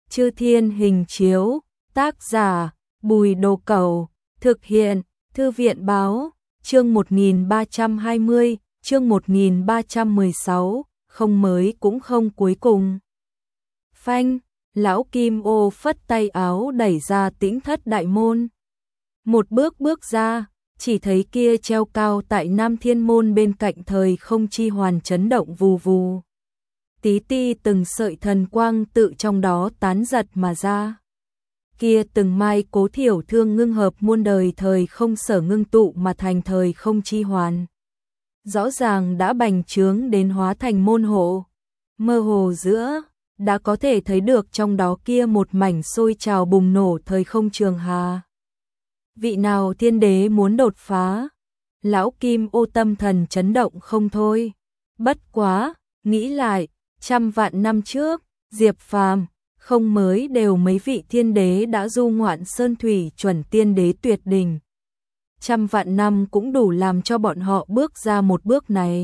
Chư Thiên Hình Chiếu, tác giả Bùi Đồ Cẩu, thực hiện Thư viện Báo, chương 1320, chương 1316, không mới cũng không cuối cùng. Phanh, lão Kim Ô phất tay áo đẩy ra Tĩnh Thất đại môn. Một bước bước ra, chỉ thấy kia treo cao tại Nam Thiên môn bên cạnh thời không chi hoàn chấn động vù vù. Tí ti từng sợi thần quang tự trong đó tán giật mà ra. Kia từng mai cố thiểu thương ngưng hợp muôn đời thời không sở ngưng tụ mà thành thời không chi hoàn. Rõ ràng đã bành trướng đến hóa thành môn hộ. Mơ hồ giữa, đã có thể thấy được trong đó kia một mảnh sôi trào bùng nổ thời không trường hà. Vị nào thiên đế muốn đột phá? Lão Kim Ô tâm thần chấn động không thôi. Bất quá, nghĩ lại, 100 vạn năm trước, Diệp Phàm, không mới đều mấy vị thiên đế đã du ngoạn sơn thủy chuẩn tiên đế tuyệt đỉnh. 100 vạn năm cũng đủ làm cho bọn họ bước ra một bước này.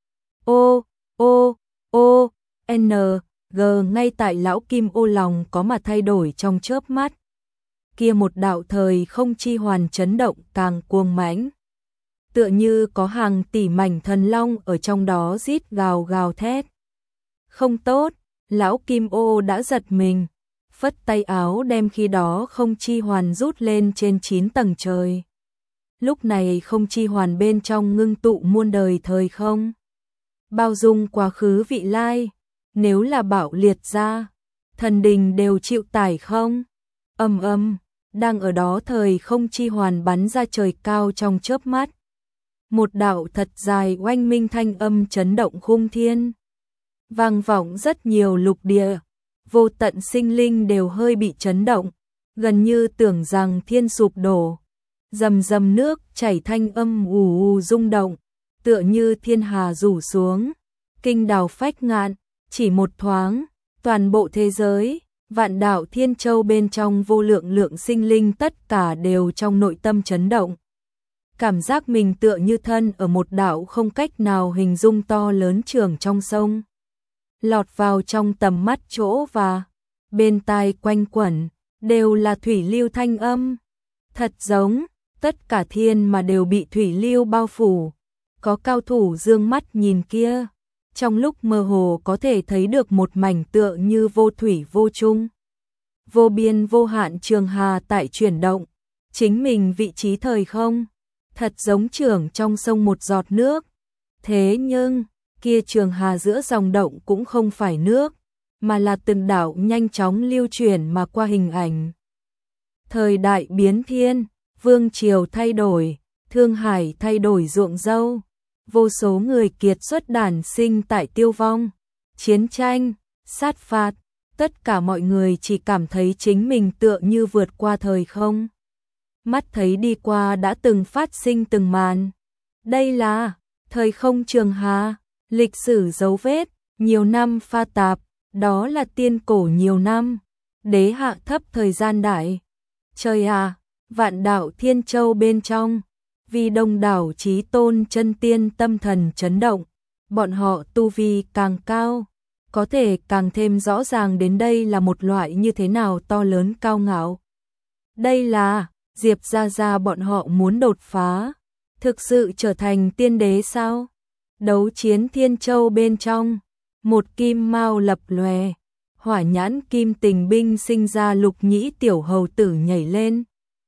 N, G ngay tại lão Kim Ô lòng có mà thay đổi trong chớp mắt. Kia một đạo thời không chi hoàn chấn động càng cuồng mãnh. Tựa như có hàng tỷ mảnh thần long ở trong đó rít gào gào thét. Không tốt, lão Kim Ô đã giật mình, phất tay áo đem khi đó không chi hoàn rút lên trên 9 tầng trời. Lúc này không chi hoàn bên trong ngưng tụ muôn đời thời không. Bao dung quá khứ vị lai, nếu là bạo liệt ra, thần đình đều chịu tải không? Đang ở đó thời không chi hoàn bắn ra trời cao trong chớp mắt. Một đạo thật dài oanh minh thanh âm chấn động khung thiên. Vang vọng rất nhiều lục địa, vô tận sinh linh đều hơi bị chấn động, gần như tưởng rằng thiên sụp đổ. Rầm rầm nước chảy thanh âm ù ù rung động, tựa như thiên hà rủ xuống, kinh đào phách ngạn, chỉ một thoáng, toàn bộ thế giới, vạn đạo thiên châu bên trong vô lượng lượng sinh linh tất cả đều trong nội tâm chấn động. Cảm giác mình tựa như thân ở một đạo không cách nào hình dung to lớn trường trong sông. Lọt vào trong tầm mắt chỗ và bên tai quanh quẩn, đều là thủy lưu thanh âm. Thật giống, tất cả thiên mà đều bị thủy lưu bao phủ. Có cao thủ dương mắt nhìn kia, trong lúc mơ hồ có thể thấy được một mảnh tựa như vô thủy vô chung. Vô biên vô hạn trường hà tại chuyển động, chính mình vị trí thời không, thật giống trưởng trong sông một giọt nước. Thế nhưng, kia trường hà giữa dòng động cũng không phải nước, mà là từng đạo nhanh chóng lưu chuyển mà qua hình ảnh. Thời đại biến thiên, vương triều thay đổi, thương hải thay đổi ruộng dâu, vô số người kiệt xuất đản sinh tại tiêu vong, chiến tranh, sát phạt, tất cả mọi người chỉ cảm thấy chính mình tựa như vượt qua thời không. Mắt thấy đi qua đã từng phát sinh từng màn. Đây là thời không trường hà. Lịch sử dấu vết, nhiều năm pha tạp, đó là tiên cổ nhiều năm, đế hạ thấp thời gian đại. Trời à, vạn đạo thiên châu bên trong, vì đông đảo chí tôn chân tiên tâm thần chấn động, bọn họ tu vi càng cao, có thể càng thêm rõ ràng đến đây là một loại như thế nào to lớn cao ngạo. Đây là, Diệp gia bọn họ muốn đột phá, thực sự trở thành tiên đế sao? Đấu chiến thiên châu bên trong, một kim mao lập lòe, hỏa nhãn kim tình binh sinh ra lục nhĩ tiểu hầu tử nhảy lên.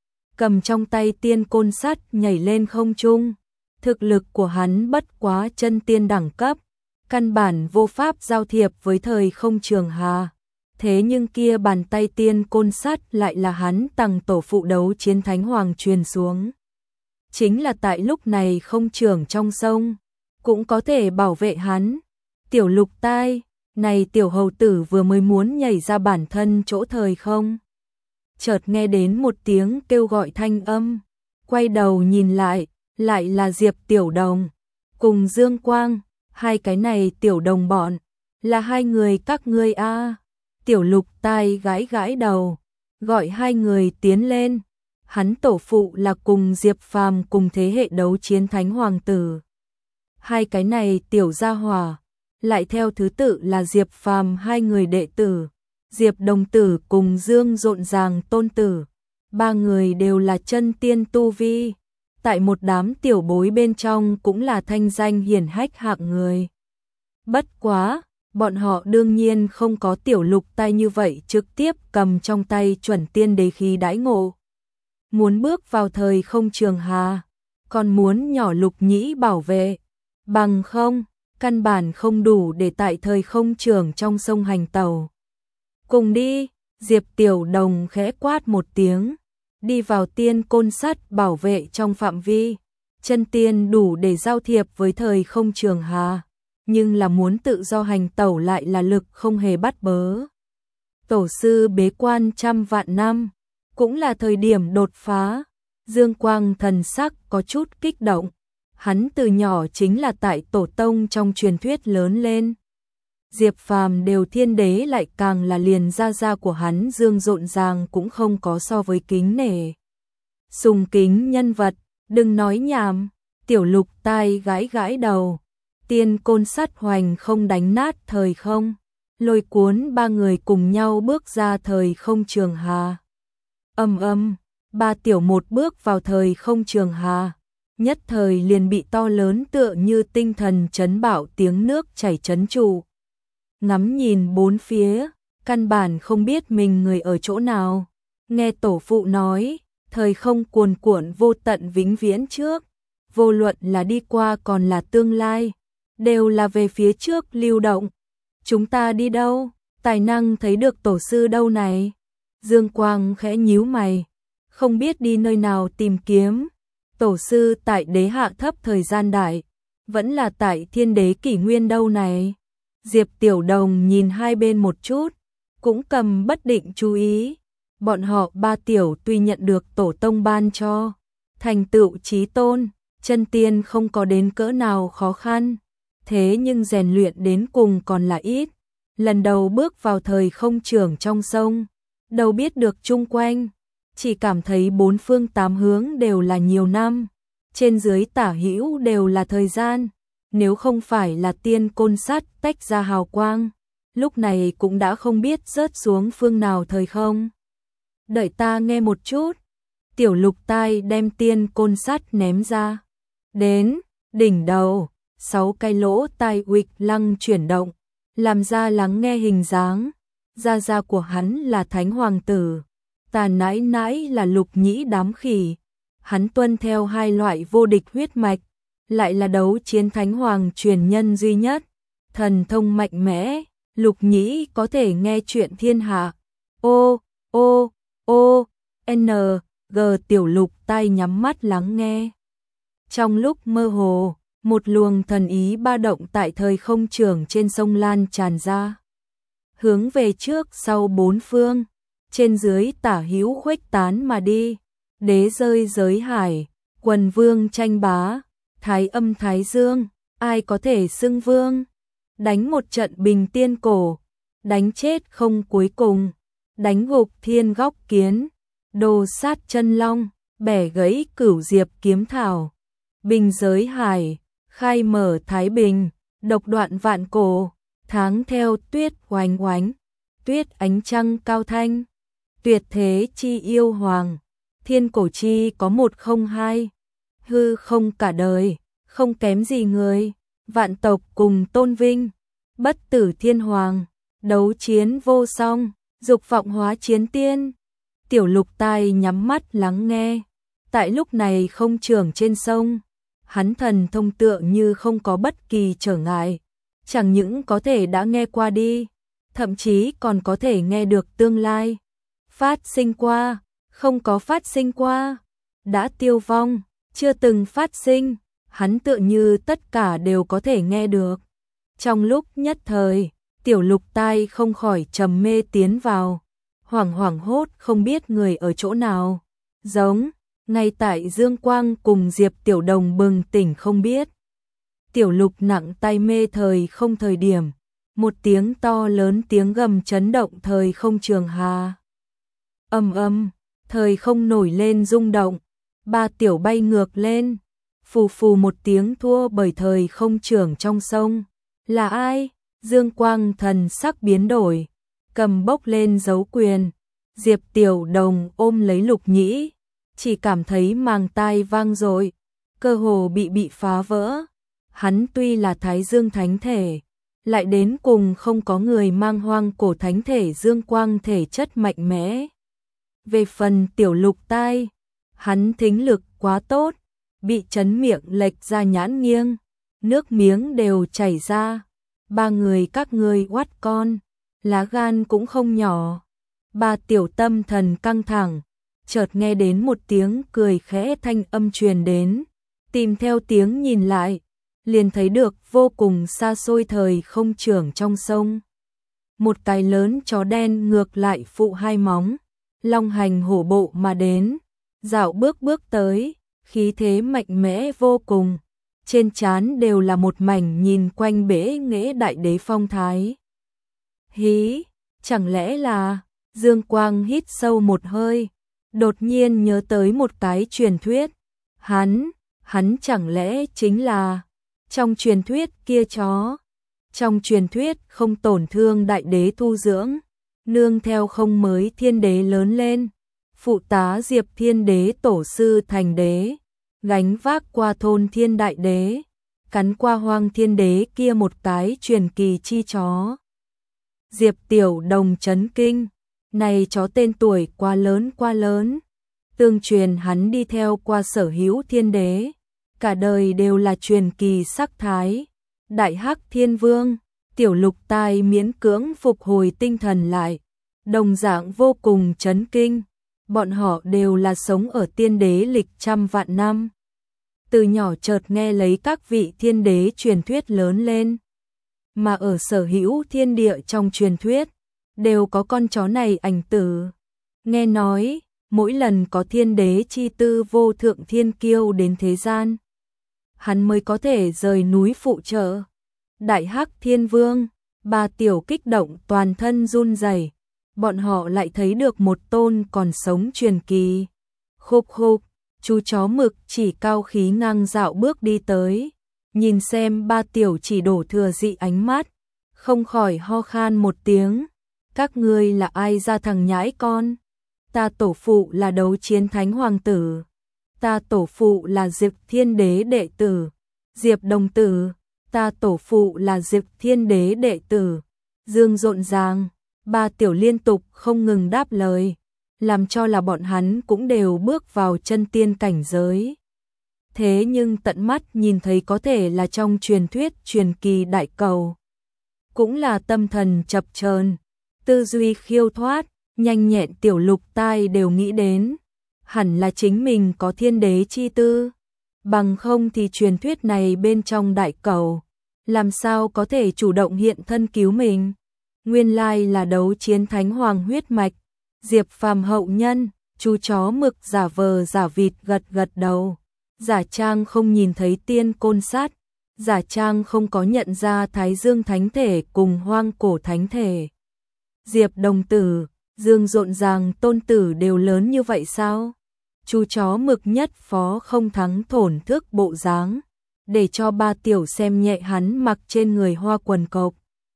Cầm trong tay tiên côn sắt nhảy lên không trung. Thực lực của hắn bất quá chân tiên đẳng cấp, căn bản vô pháp giao thiệp với thời không trường hà. Thế nhưng kia bàn tay tiên côn sắt lại là hắn tầng tổ phụ đấu chiến thánh hoàng truyền xuống. Chính là tại lúc này không trường trong sông, cũng có thể bảo vệ hắn. Tiểu Lục tai, này tiểu hầu tử vừa mới muốn nhảy ra bản thân chỗ thời không. Chợt nghe đến một tiếng kêu gọi thanh âm, quay đầu nhìn lại là Diệp Tiểu Đồng, cùng Dương Quang, hai cái này tiểu đồng bọn, là hai người các ngươi a. Tiểu Lục tai gãi gãi đầu, gọi hai người tiến lên. Hắn tổ phụ là cùng Diệp Phàm cùng thế hệ đấu chiến thánh hoàng tử. Hai cái này tiểu gia hỏa, lại theo thứ tự là Diệp Phàm hai người đệ tử, Diệp Đồng Tử cùng Dương Rộn Ràng tôn tử. Ba người đều là chân tiên tu vi. Tại một đám tiểu bối bên trong cũng là thanh danh hiển hách hạng người. Bất quá, bọn họ đương nhiên không có Tiểu Lục tay như vậy trực tiếp cầm trong tay chuẩn tiên đế khí đãi ngộ. Muốn bước vào thời không trường hà, còn muốn nhỏ Lục Nhĩ bảo vệ, bằng không, căn bản không đủ để tại thời không trường trong sông hành tàu. Cùng đi, Diệp Tiểu Đồng khẽ quát một tiếng, đi vào tiên côn sắt bảo vệ trong phạm vi. Chân tiên đủ để giao thiệp với thời không trường hà, nhưng là muốn tự do hành tẩu lại là lực không hề bắt bớ. Tổ sư bế quan trăm vạn năm, cũng là thời điểm đột phá. Dương Quang thần sắc có chút kích động. Hắn từ nhỏ chính là tại tổ tông trong truyền thuyết lớn lên. Diệp Phàm đều thiên đế lại càng là liền gia của hắn Dương Rộn Ràng cũng không có so với kính nể. Sùng kính nhân vật, đừng nói nhảm. Tiểu Lục tai gãi gãi đầu. Tiên côn sắt hoành không đánh nát thời không. Lôi cuốn ba người cùng nhau bước ra thời không trường hà. Ba tiểu một bước vào thời không trường hà. Nhất thời liền bị to lớn tựa như tinh thần chấn bạo tiếng nước chảy chấn trụ. Ngắm nhìn bốn phía, căn bản không biết mình người ở chỗ nào. Nghe tổ phụ nói, thời không cuồn cuộn vô tận vĩnh viễn trước. Vô luận là đi qua còn là tương lai, đều là về phía trước lưu động. Chúng ta đi đâu? Tài năng thấy được tổ sư đâu này? Dương Quang khẽ nhíu mày, không biết đi nơi nào tìm kiếm. Tổ sư tại đế hạ thấp thời gian đại, vẫn là tại thiên đế kỷ nguyên đâu này? Diệp Tiểu Đồng nhìn hai bên một chút, cũng cầm bất định chú ý. Bọn họ ba tiểu tuy nhận được tổ tông ban cho thành tựu chí tôn, chân tiên không có đến cỡ nào khó khăn, thế nhưng rèn luyện đến cùng còn là ít. Lần đầu bước vào thời không trường trong sông, đâu biết được chung quanh, chỉ cảm thấy bốn phương tám hướng đều là nhiều năm, trên dưới tả hữu đều là thời gian. Nếu không phải là tiên côn sắt tách ra hào quang, lúc này cũng đã không biết rớt xuống phương nào thời không. Đợi ta nghe một chút. Tiểu Lục tai đem tiên côn sắt ném ra. Đến, đỉnh đầu, 6 cái lỗ tai uịch lăng chuyển động, làm ra lắng nghe hình dáng. Gia của hắn là Thánh Hoàng tử, tà nãi nãi là Lục Nhĩ đám khỉ. Hắn tuân theo hai loại vô địch huyết mạch, lại là đấu chiến Thánh Hoàng truyền nhân duy nhất. Thần thông mạnh mẽ, Lục Nhĩ có thể nghe chuyện thiên hạ. G Tiểu Lục tai nhắm mắt lắng nghe. Trong lúc mơ hồ, một luồng thần ý ba động tại thời không trường trên sông lan tràn ra. Hướng về trước sau bốn phương, trên dưới tả hữu khuếch tán mà đi. Đế rơi giới hải, quần vương tranh bá, thái âm thái dương, ai có thể xưng vương. Đánh một trận bình tiên cổ, đánh chết không cuối cùng, đánh gục thiên góc kiến, đồ sát chân long, bẻ gãy cửu diệp kiếm thảo. Bình giới hải, khai mở thái bình, độc đoạn vạn cổ, tháng theo tuyết oánh oánh, tuyết ánh trăng cao thanh, tuyệt thế chi yêu hoàng, thiên cổ chi có một không hai, hư không cả đời, không kém gì người, vạn tộc cùng tôn vinh, bất tử thiên hoàng, đấu chiến vô song, dục vọng hóa chiến tiên. Tiểu Lục tai nhắm mắt lắng nghe. Tại lúc này không trường trên sông, hắn thần thông tựa như không có bất kỳ trở ngại, chẳng những có thể đã nghe qua đi, thậm chí còn có thể nghe được tương lai. Phát sinh qua, không có phát sinh qua, đã tiêu vong, chưa từng phát sinh, hắn tựa như tất cả đều có thể nghe được. Trong lúc nhất thời, Tiểu Lục tai không khỏi trầm mê tiến vào, hoảng hốt không biết người ở chỗ nào. Giống, ngay tại Dương Quang cùng Diệp Tiểu Đồng bừng tỉnh không biết. Tiểu Lục nặng tay mê thời không thời điểm, một tiếng to lớn tiếng gầm chấn động thời không trường hà. Thời không nổi lên rung động, ba tiểu bay ngược lên, phù một tiếng thua bởi thời không trường trong sông. Là ai? Dương Quang thần sắc biến đổi, cầm bốc lên giấu quyền. Diệp Tiểu Đồng ôm lấy Lục Nhĩ, chỉ cảm thấy màng tai vang dội, cơ hồ bị phá vỡ. Hắn tuy là Thái Dương Thánh Thể, lại đến cùng không có người mang hoang cổ thánh thể dương quang thể chất mạnh mẽ. Về phần Tiểu Lục tai, hắn thính lực quá tốt, bị chấn miệng lệch ra nhãn nghiêng, nước miếng đều chảy ra. Ba người các ngươi oát con, lá gan cũng không nhỏ. Ba Tiểu tâm thần căng thẳng, chợt nghe đến một tiếng cười khẽ thanh âm truyền đến, tìm theo tiếng nhìn lại, liền thấy được vô cùng xa xôi thời không trưởng trong sông. Một cái lớn chó đen ngược lại phụ hai móng, long hành hổ bộ mà đến, dạo bước tới, khí thế mạnh mẽ vô cùng, trên trán đều là một mảnh nhìn quanh bể nghệ đại đế phong thái. Hí, chẳng lẽ là... Dương Quang hít sâu một hơi, đột nhiên nhớ tới một cái truyền thuyết. Hắn chẳng lẽ chính là trong truyền thuyết kia chó. Trong truyền thuyết không tổn thương đại đế tu dưỡng, nương theo không mới thiên đế lớn lên, phụ tá Diệp Thiên Đế tổ sư thành đế, gánh vác qua thôn thiên đại đế, cắn qua hoang thiên đế kia một cái truyền kỳ chi chó. Diệp Tiểu Đồng chấn kinh. Này chó tên tuổi quá lớn, tương truyền hắn đi theo qua sở hữu thiên đế, cả đời đều là truyền kỳ sắc thái. Đại Hắc Thiên Vương, Tiểu Lục tai miễn cưỡng phục hồi tinh thần lại, đồng dạng vô cùng chấn kinh, bọn họ đều là sống ở tiên đế lịch trăm vạn năm. Từ nhỏ chợt nghe lấy các vị thiên đế truyền thuyết lớn lên, mà ở sở hữu thiên địa trong truyền thuyết, đều có con chó này ảnh tử. Nghe nói, mỗi lần có thiên đế chi tư vô thượng thiên kiêu đến thế gian, hắn mới có thể rời núi phụ trợ. Đại Hắc Thiên Vương, Ba Tiểu kích động toàn thân run rẩy, bọn họ lại thấy được một tôn còn sống truyền kỳ. Khục khục, chú chó mực chỉ cao khí ngang dạo bước đi tới, nhìn xem Ba Tiểu chỉ đổ thừa dị ánh mắt, không khỏi ho khan một tiếng. Các ngươi là ai ra thằng nhãi con? Ta tổ phụ là Đấu Chiến Thánh Hoàng tử. Ta tổ phụ là Diệp Thiên Đế đệ tử. Diệp đồng tử. Ta tổ phụ là Diệp Thiên Đế đệ tử. Dương rộn ràng, Ba Tiểu liên tục không ngừng đáp lời, làm cho là bọn hắn cũng đều bước vào chân tiên cảnh giới. Thế nhưng tận mắt nhìn thấy có thể là trong truyền thuyết truyền kỳ đại cầu, cũng là tâm thần chập chờn, tư duy khiêu thoát, nhanh nhẹn Tiểu Lục tai đều nghĩ đến, hẳn là chính mình có thiên đế chi tư, bằng không thì truyền thuyết này bên trong đại cầu, làm sao có thể chủ động hiện thân cứu mình. Nguyên lai là Đấu Chiến Thánh Hoàng huyết mạch, Diệp Phàm hậu nhân. Chú chó mực giả vờ giả vịt gật gật đầu, giả trang không nhìn thấy tiên côn sát, giả trang không có nhận ra Thái Dương Thánh Thể cùng hoang cổ Thánh Thể. Diệp đồng tử, Dương rộn ràng tôn tử đều lớn như vậy sao? Chú chó mực nhất phó không thắng thổn thức bộ dáng, để cho Ba Tiểu xem nhẹ hắn mặc trên người hoa quần cộc.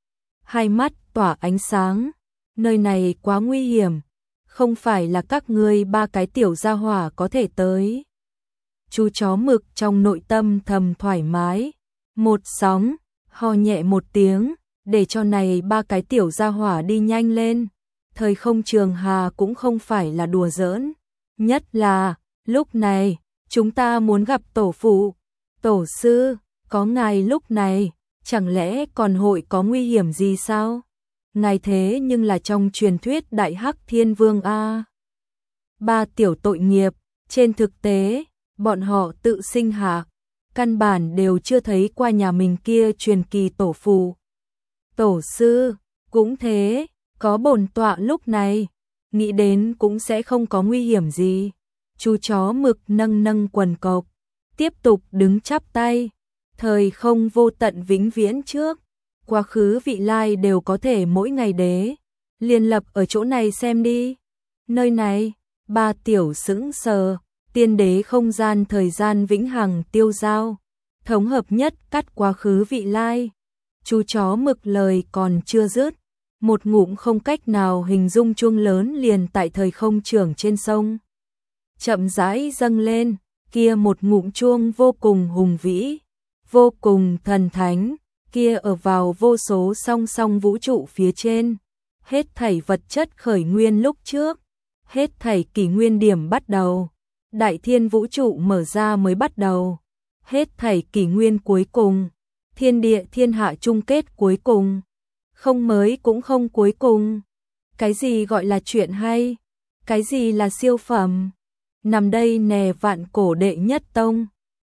Hai mắt tỏa ánh sáng, nơi này quá nguy hiểm, không phải là các ngươi ba cái tiểu gia hỏa có thể tới. Chú chó mực trong nội tâm thầm thoải mái, một sóng, ho nhẹ một tiếng, để cho này ba cái tiểu gia hỏa đi nhanh lên. Thời không trường hà cũng không phải là đùa giỡn, nhất là lúc này chúng ta muốn gặp tổ phụ, tổ sư, có ngài lúc này, chẳng lẽ còn hội có nguy hiểm gì sao? Ngài thế nhưng là trong truyền thuyết Đại Hắc Thiên Vương a. Ba Tiểu tội nghiệp, trên thực tế, bọn họ tự sinh hạ, căn bản đều chưa thấy qua nhà mình kia truyền kỳ tổ phụ. Tổ sư, cũng thế, có bổn tọa lúc này, nghĩ đến cũng sẽ không có nguy hiểm gì. Chú chó mực nâng nâng quần cộc, tiếp tục đứng chắp tay. Thời không vô tận vĩnh viễn trước, quá khứ vị lai đều có thể mỗi ngày đế. Liên lập ở chỗ này xem đi. Nơi này, Ba Tiểu sững sờ, tiên đế không gian thời gian vĩnh hằng tiêu giao, thống hợp nhất cắt quá khứ vị lai. Chú chó mực lời còn chưa dứt, Một ngụm không cách nào hình dung chuông lớn liền tại thời không trưởng trên sông. Chậm rãi dâng lên, kia một ngụm chuông vô cùng hùng vĩ, vô cùng thần thánh, kia ở vào vô số song song vũ trụ phía trên. Hết thảy vật chất khởi nguyên lúc trước, hết thảy kỷ nguyên điểm bắt đầu, đại thiên vũ trụ mở ra mới bắt đầu, hết thảy kỷ nguyên cuối cùng, thiên địa thiên hạ chung kết cuối cùng, không mới cũng không cuối cùng. Cái gì gọi là chuyện hay? Cái gì là siêu phẩm? Nằm đây nè vạn cổ đệ nhất tông.